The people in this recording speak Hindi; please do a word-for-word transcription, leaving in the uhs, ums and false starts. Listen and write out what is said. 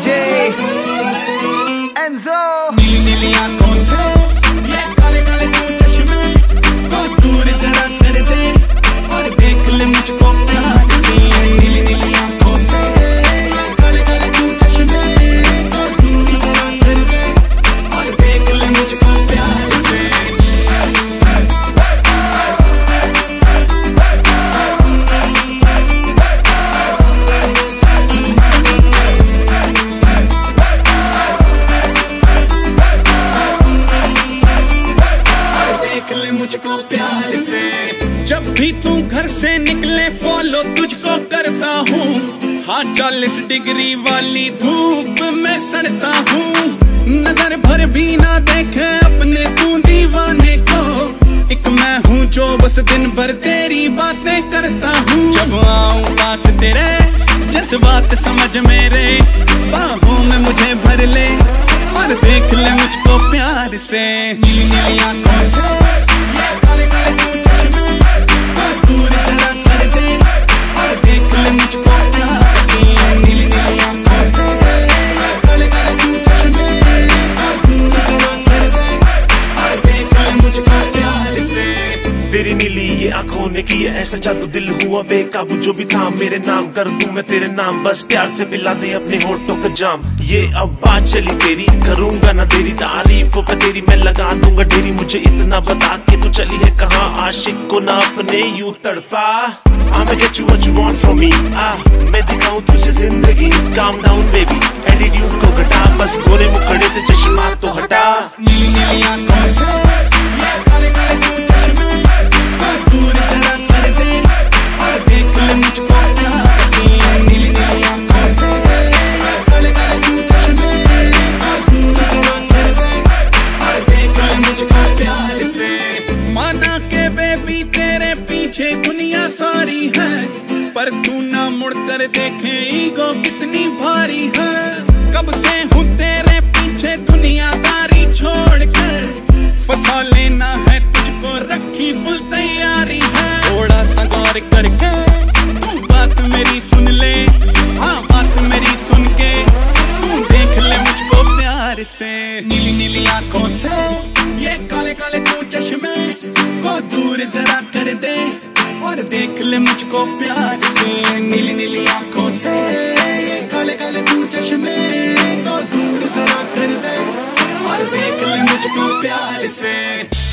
DJ Enzo. नीली नीली आंखों से ये काले काले दो चश्मे को दूर जरा कर दे और देख ले मुझको प्यार से। नीली नीली आंखों से ये काले काले दो चश्मे को दूर जरा कर दे और देख ले मुझको प्यार से। मुझको प्यार से। जब भी तू घर से निकले फॉलो तुझको करता हूँ। हाँ चालीस डिग्री वाली धूप में सड़ता हूँ। नजर भर भी ना देखे अपने तू दीवाने को। एक मैं हूँ जो बस दिन भर तेरी बातें करता हूँ। जब आऊँ पास तेरे जज्बात समझ मेरे बाहों में मुझे भर ले और देख ले मुझको प्यार से। नीली नीली आंखों से ये काले काले दो चश्मे को दूर जरा कर दे और देख ले मुझको प्यार से। नीली नीली आंखों से ये काले काले दो चश्मे को दूर जरा कर दे और देख ले मुझको प्यार से। तेरी नीली ये आंखों ने की ऐसा जादू दिल हुआ बेकाबू। जो भी था मेरे नाम कर दूं मैं तेरे नाम। बस प्यार से पिला दे अपने होठों का जाम। ये अब बात चली तेरी करूंगा ना तेरी तारीफों पे तेरी मैं लगा दूंगा ढेरी। मुझे इतना बता के तू चली है कहाँ आशिक को ना अपने यूं तड़पा। I'ma get you what you want from me। आ मैं दिखाऊं तुझे जिंदगी। Calm down baby एटीट्यूड को घटा बस गोरे मुखड़े से चश्मा तो हटा। नीली नीली आंखों से ये काले काले दो चश्मे को दूर जरा कर दे और देख ले मुझको प्यार से। नीली नीली आंखों से ये काले काले दो चश्मे को दूर जरा कर दे और देख ले मुझको प्यार से। माना के बेबी तेरे पीछे दुनिया सारी है पर तू ना मुड़कर देखे ईगो कितनी भारी है। कब से हूँ तेरे पीछे दुनियादारी छोड़कर फंसा लेना है तुझको रखी फुल तैयारी है। थोड़ा सा गौर करके तू बात मेरी सुन ले। हाँ बात मेरी सुन के तू देख ले मुझको प्यार से। नीली नीली आंखों से ये काले काले दो चश्मे को दूर जरा कर दे और देख ले मुझको प्यार से। नीली नीली आंखों से ये काले काले दो चश्मे को दूर जरा कर दे और देख ले मुझको प्यार से।